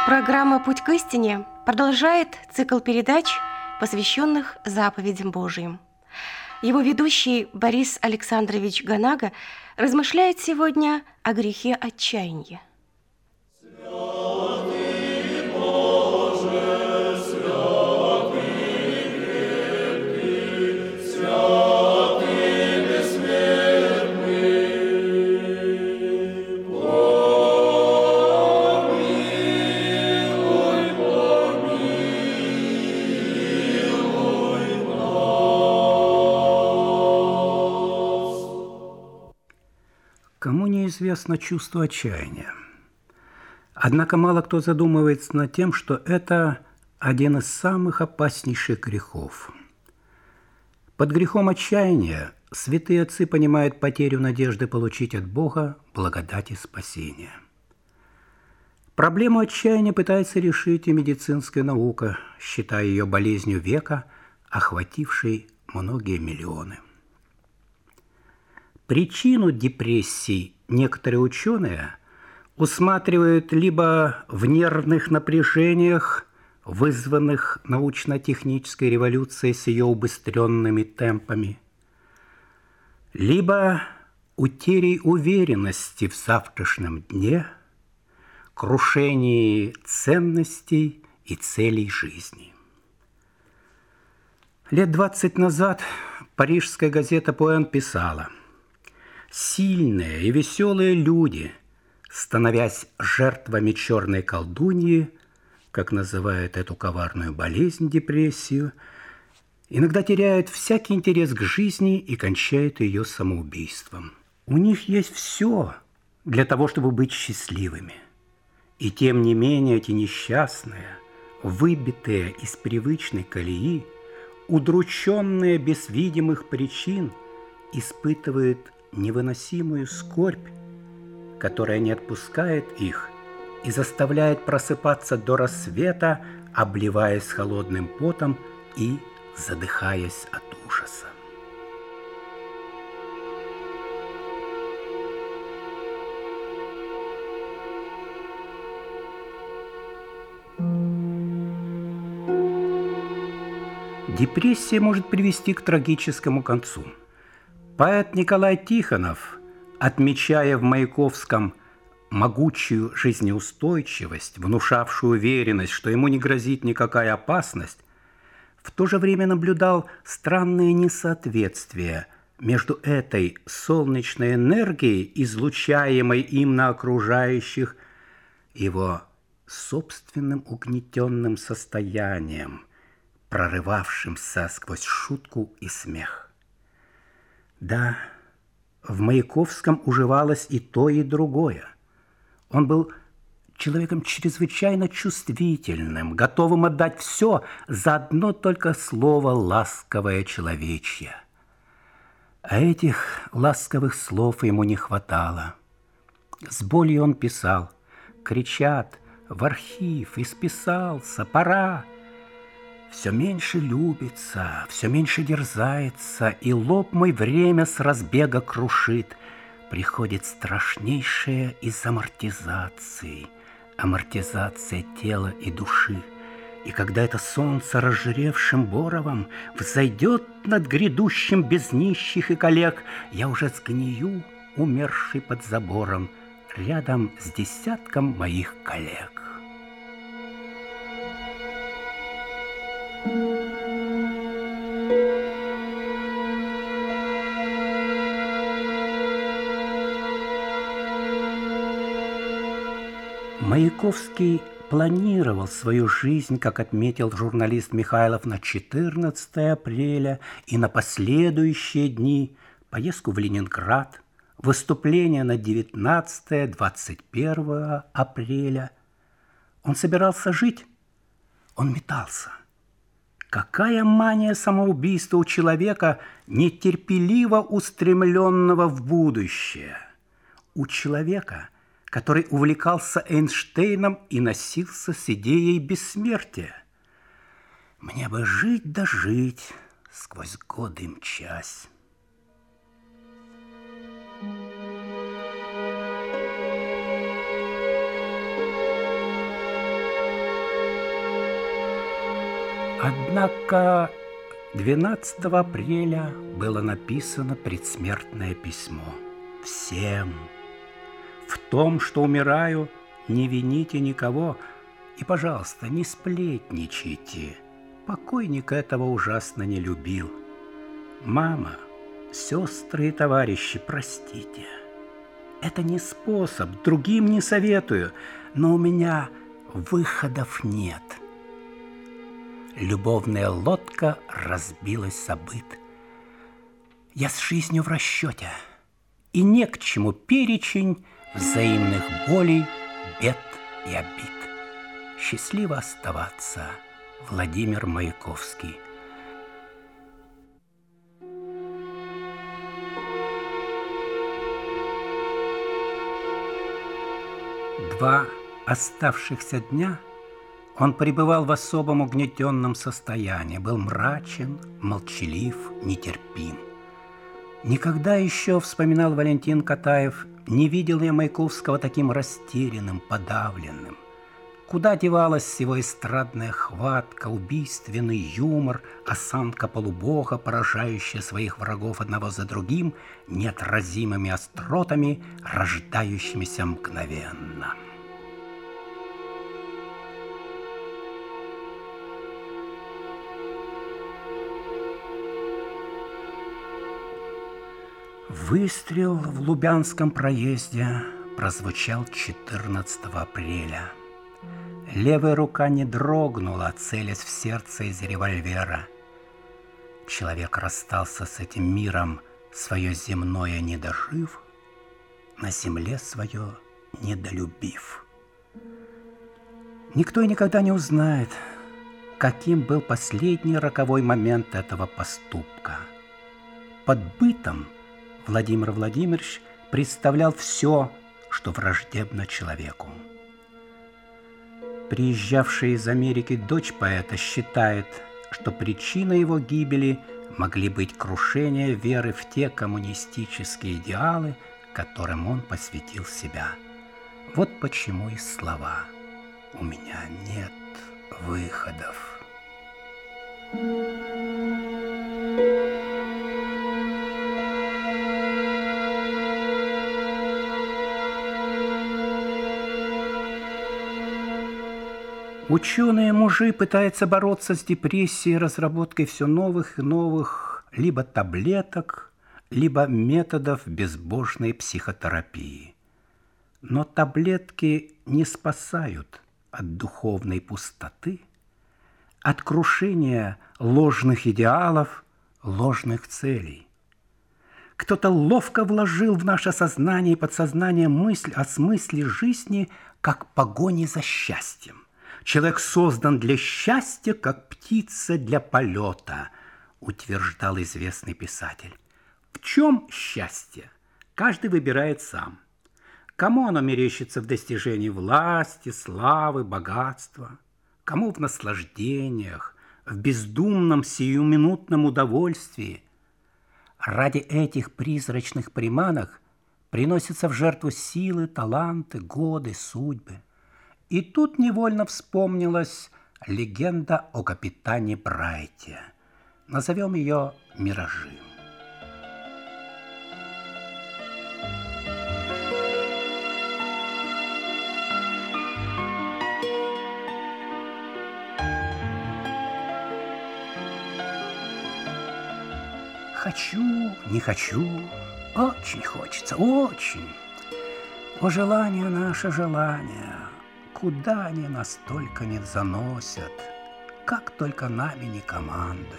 Программа «Путь к истине» продолжает цикл передач, посвященных заповедям Божьим. Его ведущий Борис Александрович Ганага размышляет сегодня о грехе отчаяния. Кому неизвестно чувство отчаяния. Однако мало кто задумывается над тем, что это один из самых опаснейших грехов. Под грехом отчаяния святые отцы понимают потерю надежды получить от Бога благодать и спасение. Проблему отчаяния пытается решить и медицинская наука, считая ее болезнью века, охватившей многие миллионы. Причину депрессии некоторые ученые усматривают либо в нервных напряжениях, вызванных научно-технической революцией с ее убыстренными темпами, либо утерей уверенности в завтрашнем дне, крушении ценностей и целей жизни. Лет 20 назад парижская газета «Пуэн» писала: «Сильные и веселые люди, становясь жертвами черной колдуньи, как называют эту коварную болезнь, депрессию, иногда теряют всякий интерес к жизни и кончают ее самоубийством. У них есть все для того, чтобы быть счастливыми. И тем не менее эти несчастные, выбитые из привычной колеи, удрученные без видимых причин, испытывают невыносимую скорбь, которая не отпускает их и заставляет просыпаться до рассвета, обливаясь холодным потом и задыхаясь от ужаса». Депрессия может привести к трагическому концу. Поэт Николай Тихонов, отмечая в Маяковском могучую жизнеустойчивость, внушавшую уверенность, что ему не грозит никакая опасность, в то же время наблюдал странные несоответствия между этой солнечной энергией, излучаемой им на окружающих, его собственным угнетенным состоянием, прорывавшимся сквозь шутку и смех. Да, в Маяковском уживалось и то, и другое. Он был человеком чрезвычайно чувствительным, готовым отдать все за одно только слово «ласковое человечье». А этих ласковых слов ему не хватало. С болью он писал: «Кричат, в архив, исписался, пора». Все меньше любится, все меньше дерзается, и лоб мой время с разбега крушит. Приходит страшнейшая из амортизаций, амортизация тела и души. И когда это солнце разжиревшим боровом взойдет над грядущим без нищих и коллег, я уже сгнию, умерший под забором, рядом с десятком моих коллег. Маяковский планировал свою жизнь, как отметил журналист Михайлов, на 14 апреля и на последующие дни: поездку в Ленинград, выступление на 19-21 апреля. Он собирался жить, он метался. Какая мания самоубийства у человека, нетерпеливо устремленного в будущее, у человека, который увлекался Эйнштейном и носился с идеей бессмертия. Мне бы жить да жить, сквозь годы мчась. Однако 12 апреля было написано предсмертное письмо. Всем. В том, что умираю, не вините никого. И, пожалуйста, не сплетничайте. Покойник этого ужасно не любил. Мама, сестры и товарищи, простите. Это не способ, другим не советую, но у меня выходов нет. Любовная лодка разбилась о быт. Я с жизнью в расчете, и не к чему перечень взаимных болей, бед и обид. Счастливо оставаться, Владимир Маяковский. Два оставшихся дня он пребывал в особом угнетенном состоянии, был мрачен, молчалив, нетерпим. Никогда еще, вспоминал Валентин Катаев, не видел я Маяковского таким растерянным, подавленным. Куда девалась его эстрадная хватка, убийственный юмор, осанка полубога, поражающая своих врагов одного за другим неотразимыми остротами, рождающимися мгновенно. Выстрел в Лубянском проезде прозвучал 14 апреля. Левая рука не дрогнула, целясь в сердце из револьвера. Человек расстался с этим миром, свое земное не дожив, на земле свое недолюбив. Никто и никогда не узнает, каким был последний роковой момент этого поступка. Под бытом Владимир Владимирович представлял все, что враждебно человеку. Приезжавшая из Америки дочь поэта считает, что причиной его гибели могли быть крушение веры в те коммунистические идеалы, которым он посвятил себя. Вот почему и слова «У меня нет выходов». Ученые-мужи пытаются бороться с депрессией разработкой все новых и новых либо таблеток, либо методов безбожной психотерапии. Но таблетки не спасают от духовной пустоты, от крушения ложных идеалов, ложных целей. Кто-то ловко вложил в наше сознание и подсознание мысль о смысле жизни как погони за счастьем. Человек создан для счастья, как птица для полета, утверждал известный писатель. В чем счастье? Каждый выбирает сам. Кому оно мерещится в достижении власти, славы, богатства? Кому в наслаждениях, в бездумном сиюминутном удовольствии? Ради этих призрачных приманок приносятся в жертву силы, таланты, годы, судьбы. И тут невольно вспомнилась легенда о капитане Брайте. Назовем ее «Миражи». Хочу, не хочу, очень хочется, очень. О, желание наше желание, куда они нас только не заносят, как только нами не командуют.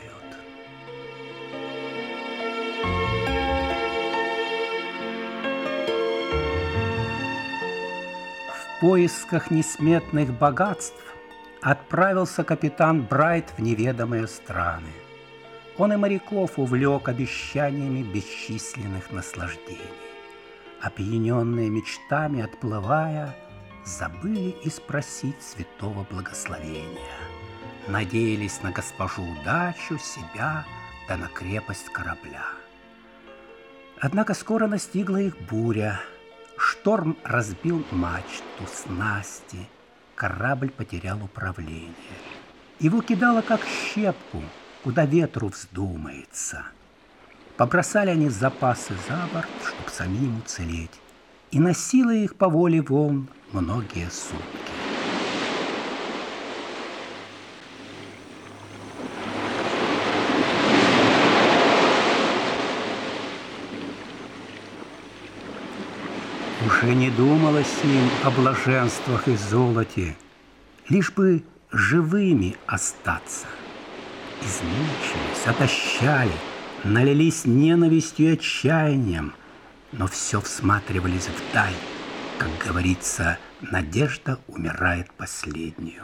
В поисках несметных богатств отправился капитан Брайт в неведомые страны. Он и моряков увлек обещаниями бесчисленных наслаждений. Опьяненные мечтами отплывая, забыли и спросить святого благословения. Надеялись на госпожу удачу, себя, да на крепость корабля. Однако скоро настигла их буря. Шторм разбил мачту, снасти, корабль потерял управление. Его кидало, как щепку, куда ветру вздумается. Побросали они запасы за борт, чтоб самим уцелеть, и носило их по воле волн многие сутки. Уже не думалось им о блаженствах и золоте, лишь бы живыми остаться. Измучились, отощали, налились ненавистью и отчаянием, но все всматривались вдаль. Как говорится, надежда умирает последнюю.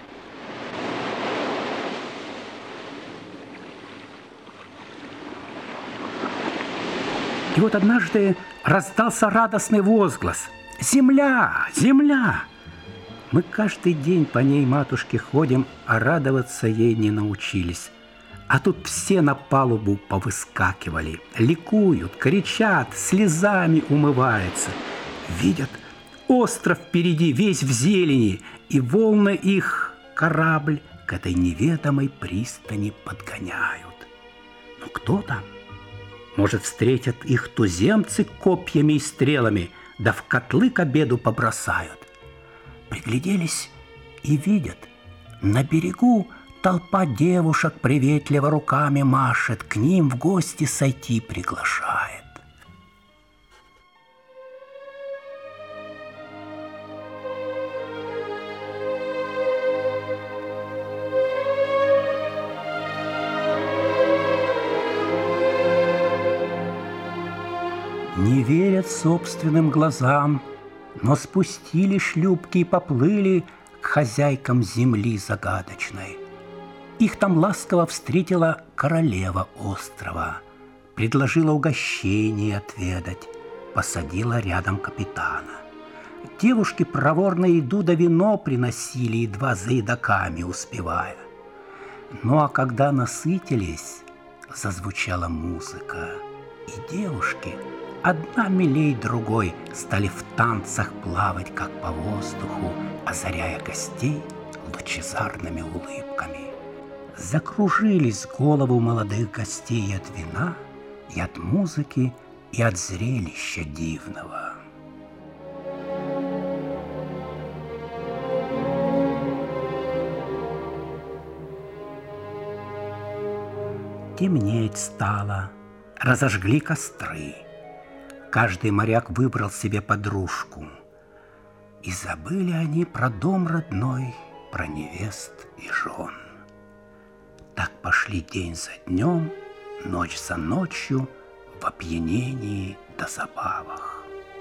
И вот однажды раздался радостный возглас: «Земля! Земля!» Мы каждый день по ней, матушке, ходим, а радоваться ей не научились. А тут все на палубу повыскакивали, ликуют, кричат, слезами умываются. Видят, остров впереди, весь в зелени, и волны их корабль к этой неведомой пристани подгоняют. Но кто там? Может, встретят их туземцы копьями и стрелами, да в котлы к обеду побросают. Пригляделись и видят, на берегу толпа девушек приветливо руками машет, к ним в гости сойти приглашает. Не верят собственным глазам, но спустили шлюпки и поплыли к хозяйкам земли загадочной. Их там ласково встретила королева острова, предложила угощение отведать, посадила рядом капитана. Девушки проворно еду да вино приносили, едва за едоками успевая. Ну а когда насытились, зазвучала музыка, и девушки, одна милей другой, стали в танцах плавать, как по воздуху, озаряя гостей лучезарными улыбками. Закружились головы молодых гостей от вина, и от музыки, и от зрелища дивного. Темнеть стало, разожгли костры. Каждый моряк выбрал себе подружку. И забыли они про дом родной, про невест и жен. Так пошли день за днем, ночь за ночью, в опьянении да забавах.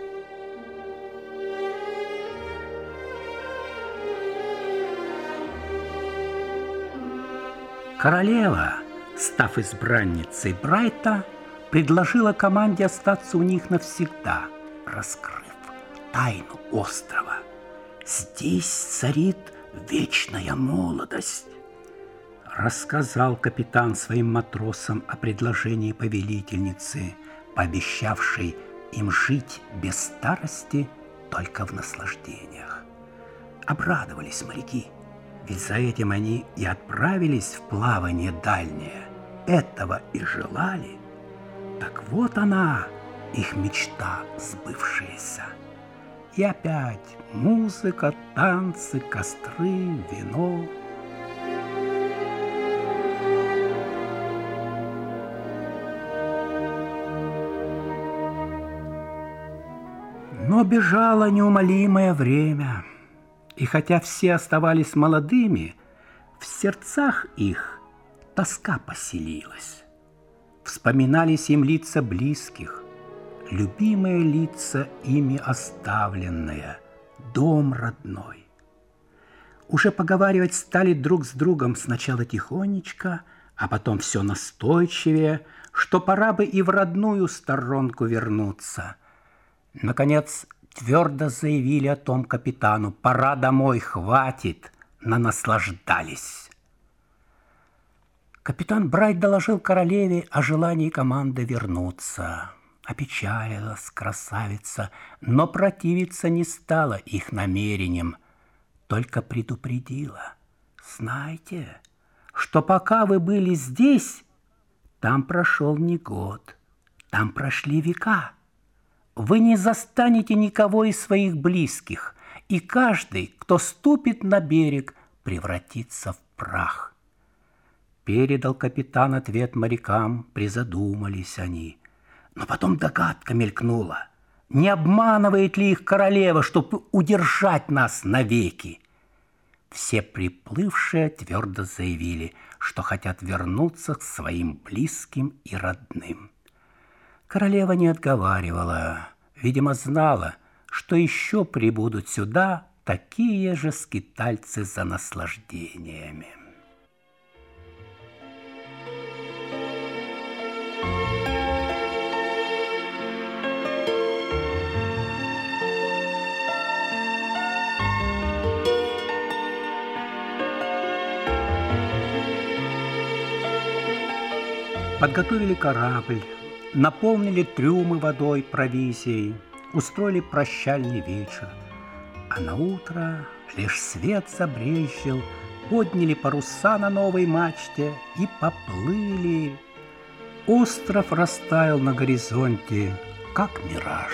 Королева, став избранницей Брайта, предложила команде остаться у них навсегда, раскрыв тайну острова. Здесь царит вечная молодость. Рассказал капитан своим матросам о предложении повелительницы, пообещавшей им жить без старости только в наслаждениях. Обрадовались моряки, ведь за этим они и отправились в плавание дальнее. Этого и желали. Так вот она, их мечта сбывшаяся. И опять музыка, танцы, костры, вино. Но бежало неумолимое время, и хотя все оставались молодыми, в сердцах их тоска поселилась. Вспоминались им лица близких, любимые лица, ими оставленные, дом родной. Уже поговаривать стали друг с другом сначала тихонечко, а потом все настойчивее, что пора бы и в родную сторонку вернуться. Наконец, твердо заявили о том капитану: пора домой, хватит, нанаслаждались. Капитан Брайт доложил королеве о желании команды вернуться. Опечалилась красавица, но противиться не стала их намерениям, только предупредила: Знайте, что пока вы были здесь, там прошел не год, там прошли века. Вы не застанете никого из своих близких, и каждый, кто ступит на берег, превратится в прах. Передал капитан ответ морякам, призадумались они. Но потом догадка мелькнула. Не обманывает ли их королева, чтобы удержать нас навеки? Все приплывшие твердо заявили, что хотят вернуться к своим близким и родным. Королева не отговаривала, видимо, знала, что еще прибудут сюда такие же скитальцы за наслаждениями. Подготовили корабль, наполнили трюмы водой, провизией, устроили прощальный вечер. А на утро лишь свет забрезжил, подняли паруса на новой мачте и поплыли. Остров растаял на горизонте, как мираж.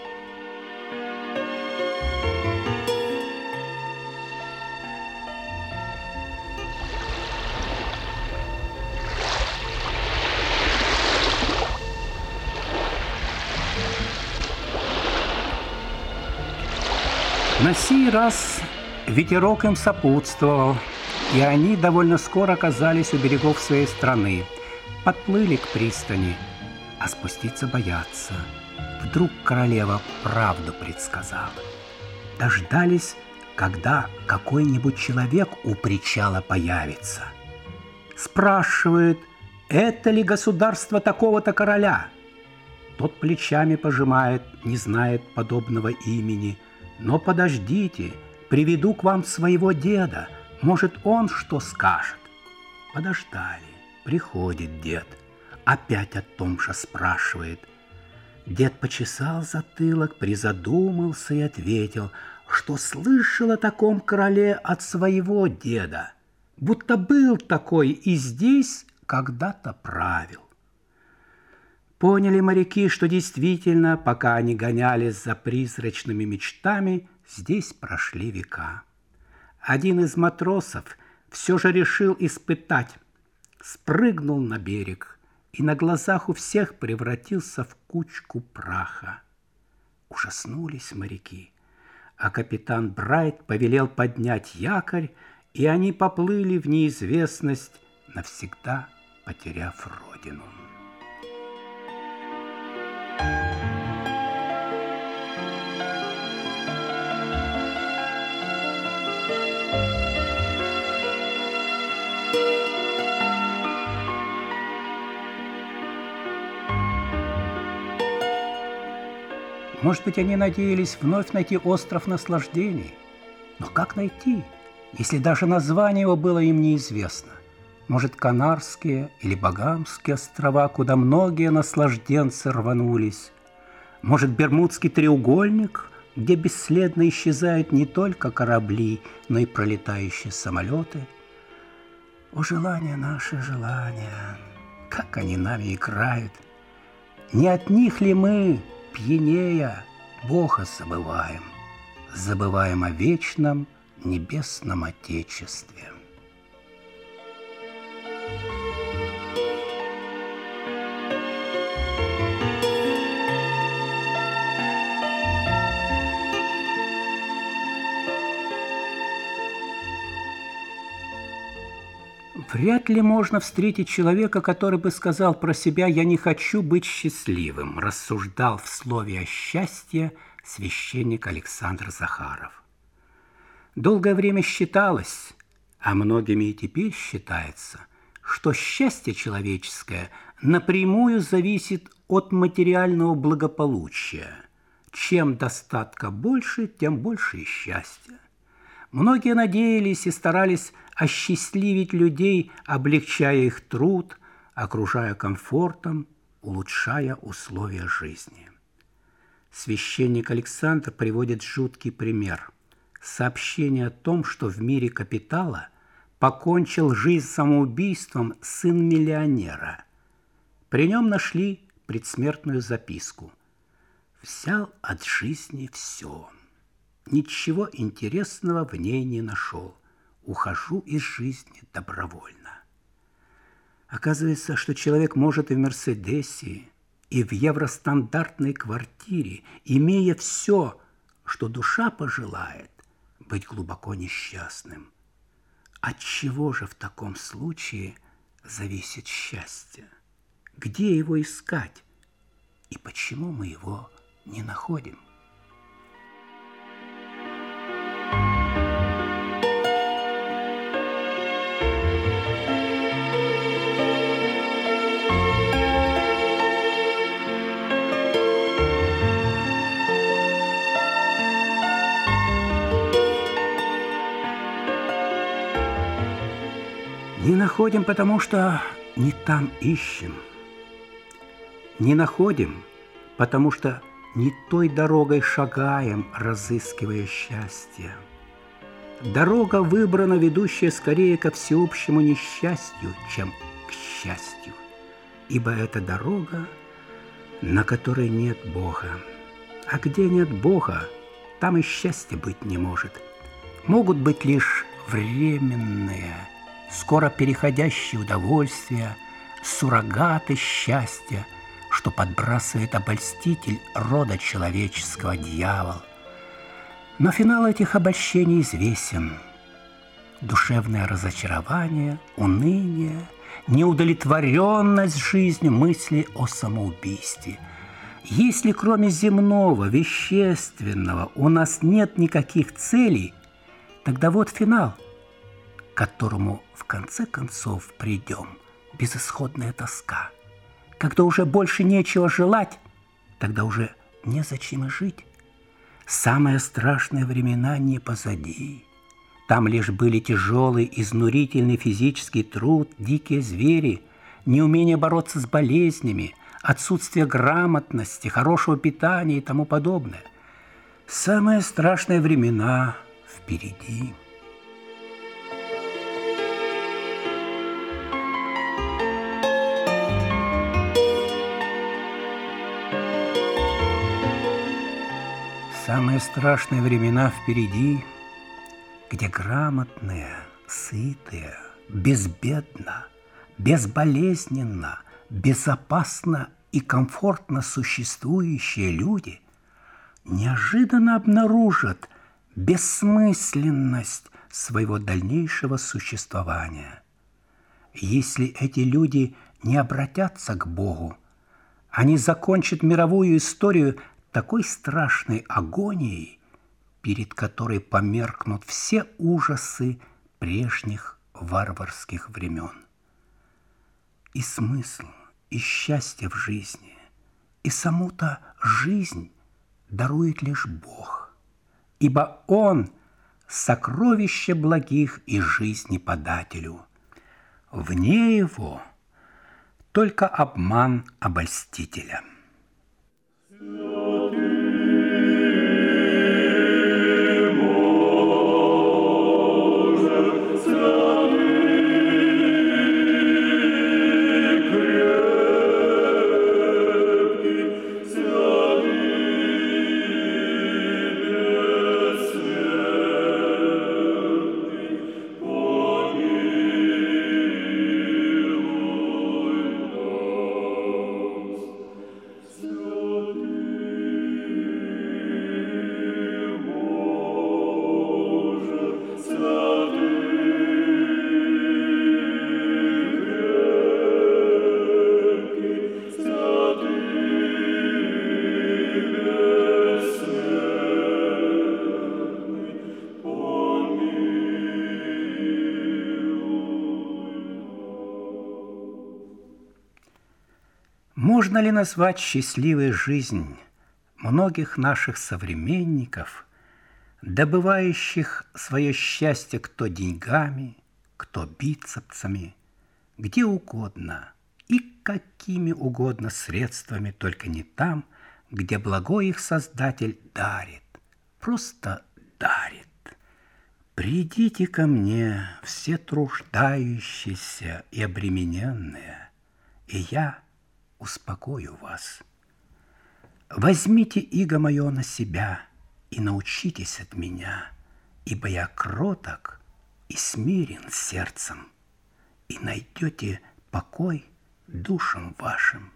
На сей раз ветерок им сопутствовал, и они довольно скоро оказались у берегов своей страны. Подплыли к пристани, а спуститься боятся. Вдруг королева правду предсказала. Дождались, когда какой-нибудь человек у причала появится. Спрашивает, это ли государство такого-то короля? Тот плечами пожимает, не знает подобного имени. Но подождите, приведу к вам своего деда, может, он что скажет. Подождали, приходит дед, опять о том же спрашивает. Дед почесал затылок, призадумался и ответил, что слышал о таком короле от своего деда, будто был такой и здесь когда-то правил. Поняли моряки, что действительно, пока они гонялись за призрачными мечтами, здесь прошли века. Один из матросов все же решил испытать. Спрыгнул на берег и на глазах у всех превратился в кучку праха. Ужаснулись моряки, а капитан Брайт повелел поднять якорь, и они поплыли в неизвестность, навсегда потеряв родину. Может быть, они надеялись вновь найти остров наслаждений. Но как найти, если даже название его было им неизвестно? Может, Канарские или Багамские острова, куда многие наслажденцы рванулись? Может, Бермудский треугольник, где бесследно исчезают не только корабли, но и пролетающие самолеты? О, желания наши, желания, как они нами играют! Не от них ли мы, пьянея, Бога забываем, забываем о вечном небесном Отечестве? Вряд ли можно встретить человека, который бы сказал про себя «я не хочу быть счастливым», рассуждал в слове о счастье священник Александр Захаров. Долгое время считалось, а многими и теперь считается, что счастье человеческое напрямую зависит от материального благополучия. Чем достатка больше, тем больше и счастья. Многие надеялись и старались осчастливить людей, облегчая их труд, окружая комфортом, улучшая условия жизни. Священник Александр приводит жуткий пример. Сообщение о том, что в мире капитала покончил жизнь самоубийством сын миллионера. При нем нашли предсмертную записку. Взял от жизни все. Ничего интересного в ней не нашел. Ухожу из жизни добровольно. Оказывается, что человек может и в «Мерседесе», и в евростандартной квартире, имея все, что душа пожелает, быть глубоко несчастным. От чего же в таком случае зависит счастье? Где его искать? И почему мы его не находим? Не находим, потому что не там ищем. Не находим, потому что не той дорогой шагаем, разыскивая счастье. Дорога выбрана, ведущая скорее ко всеобщему несчастью, чем к счастью. Ибо это дорога, на которой нет Бога. А где нет Бога, там и счастья быть не может. Могут быть лишь временные, скоро переходящие удовольствия, суррогаты счастья, что подбрасывает обольститель рода человеческого, дьявол. Но финал этих обольщений известен. Душевное разочарование, уныние, неудовлетворенность жизнью, мысли о самоубийстве. Если кроме земного, вещественного у нас нет никаких целей, тогда вот финал, к которому в конце концов придем, безысходная тоска. Когда уже больше нечего желать, тогда уже незачем и жить. Самые страшные времена не позади. Там лишь были тяжелый, изнурительный физический труд, дикие звери, неумение бороться с болезнями, отсутствие грамотности, хорошего питания и тому подобное. Самые страшные времена впереди. Самые страшные времена впереди, где грамотные, сытые, безбедно, безболезненно, безопасно и комфортно существующие люди неожиданно обнаружат бессмысленность своего дальнейшего существования. Если эти люди не обратятся к Богу, они закончат мировую историю такой страшной агонией, перед которой померкнут все ужасы прежних варварских времен. И смысл, и счастье в жизни, и саму-то жизнь дарует лишь Бог, ибо Он – сокровище благих и жизни подателю. Вне Его только обман обольстителя. Можно ли назвать счастливой жизнь многих наших современников, добывающих свое счастье кто деньгами, кто бицепсами, где угодно и какими угодно средствами, только не там, где благой их Создатель дарит, просто дарит. Придите ко мне, все труждающиеся и обремененные, и я успокою вас. Возьмите иго мое на себя и научитесь от меня, ибо я кроток и смирен сердцем, и найдете покой душам вашим.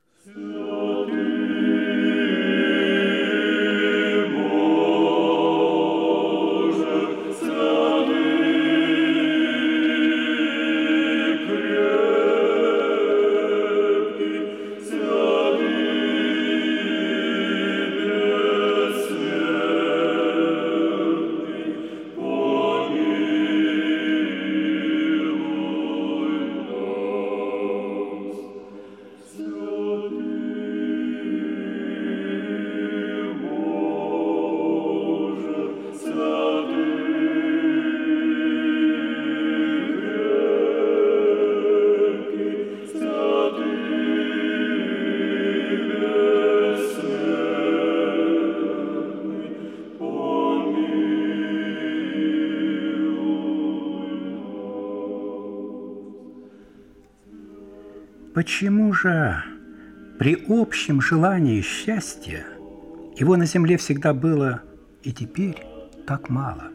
Почему же при общем желании счастья его на земле всегда было и теперь так мало?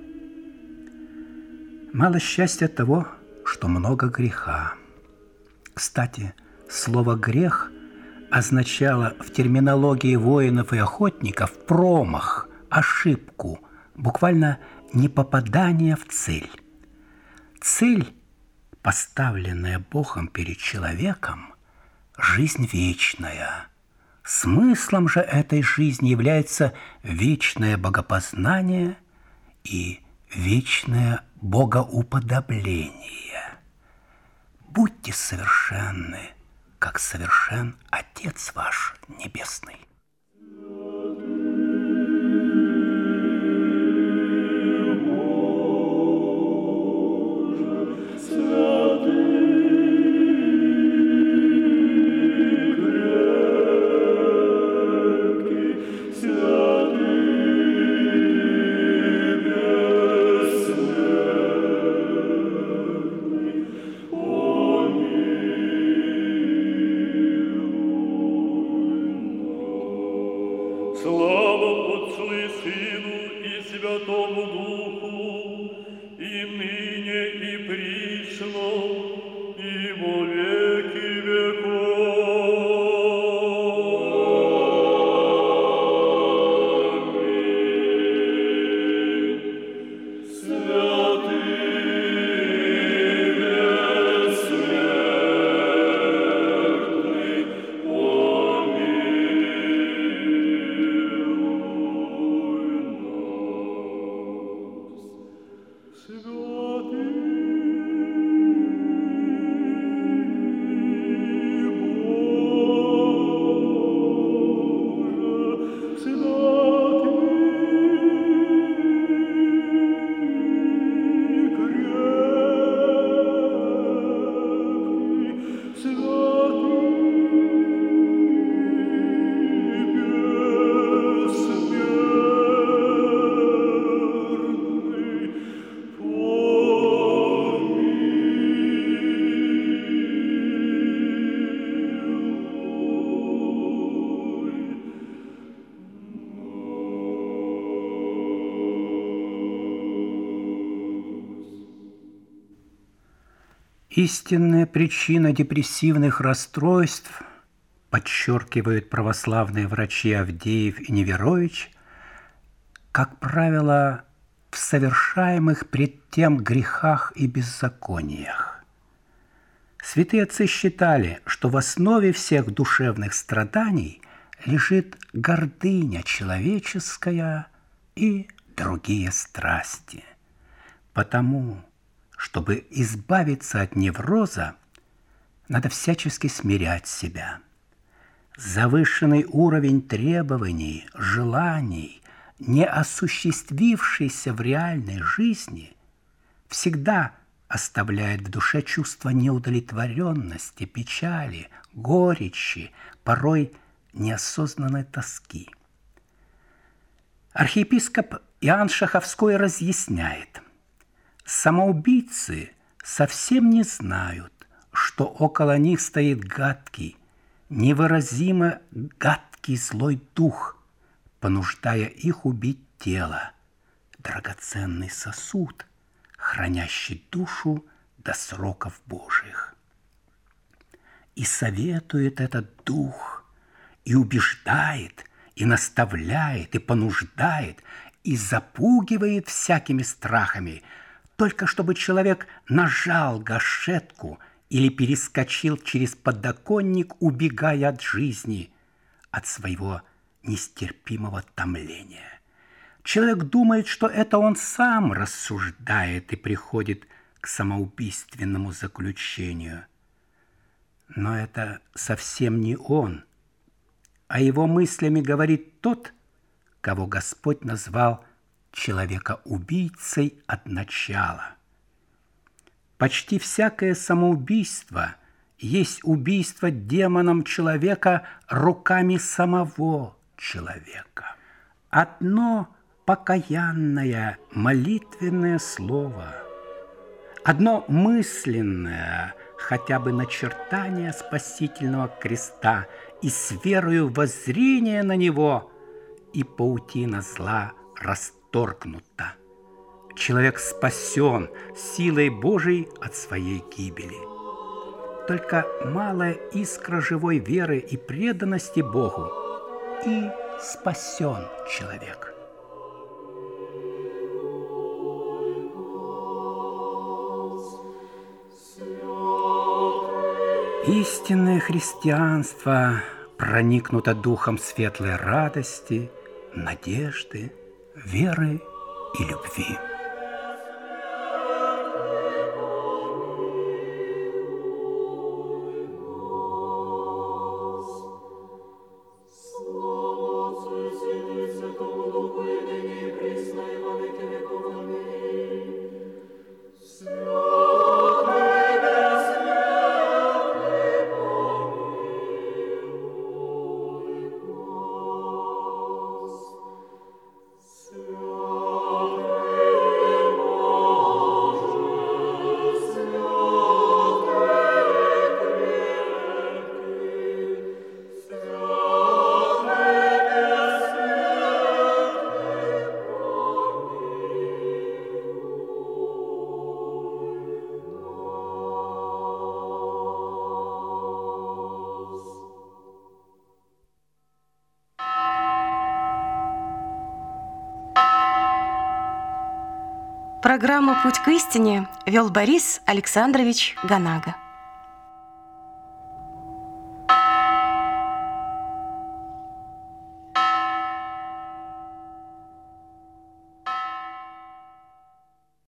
Мало счастья от того, что много греха. Кстати, слово «грех» означало в терминологии воинов и охотников промах, ошибку, буквально непопадание в цель. Цель, поставленная Богом перед человеком, жизнь вечная. Смыслом же этой жизни является вечное богопознание и вечное богоуподобление. Будьте совершенны, как совершен Отец ваш Небесный. Истинная причина депрессивных расстройств, подчеркивают православные врачи Авдеев и Неверович, как правило, в совершаемых пред тем грехах и беззакониях. Святые отцы считали, что в основе всех душевных страданий лежит гордыня человеческая и другие страсти. Потому, чтобы избавиться от невроза, надо всячески смирять себя. Завышенный уровень требований, желаний, не осуществившийся в реальной жизни, всегда оставляет в душе чувство неудовлетворенности, печали, горечи, порой неосознанной тоски. Архиепископ Иоанн Шаховской разъясняет: Самоубийцы совсем не знают, что около них стоит гадкий, невыразимо гадкий злой дух, понуждая их убить тело, драгоценный сосуд, хранящий душу до сроков Божьих. И советует этот дух, и убеждает, и наставляет, и понуждает, и запугивает всякими страхами, только чтобы человек нажал гашетку или перескочил через подоконник, убегая от жизни, от своего нестерпимого томления. Человек думает, что это он сам рассуждает и приходит к самоубийственному заключению. Но это совсем не он, а его мыслями говорит тот, кого Господь назвал человека-убийцей от начала. Почти всякое самоубийство есть убийство демоном человека руками самого человека. Одно покаянное молитвенное слово, одно мысленное хотя бы начертание спасительного креста и с верою воззрение на него, и паутина зла расторгнута. Человек спасен силой Божией от своей гибели. Только малая искра живой веры и преданности Богу, и спасен человек. Истинное христианство проникнуто духом светлой радости, надежды, веры и любви. Программу «Путь к истине» вел Борис Александрович Ганага.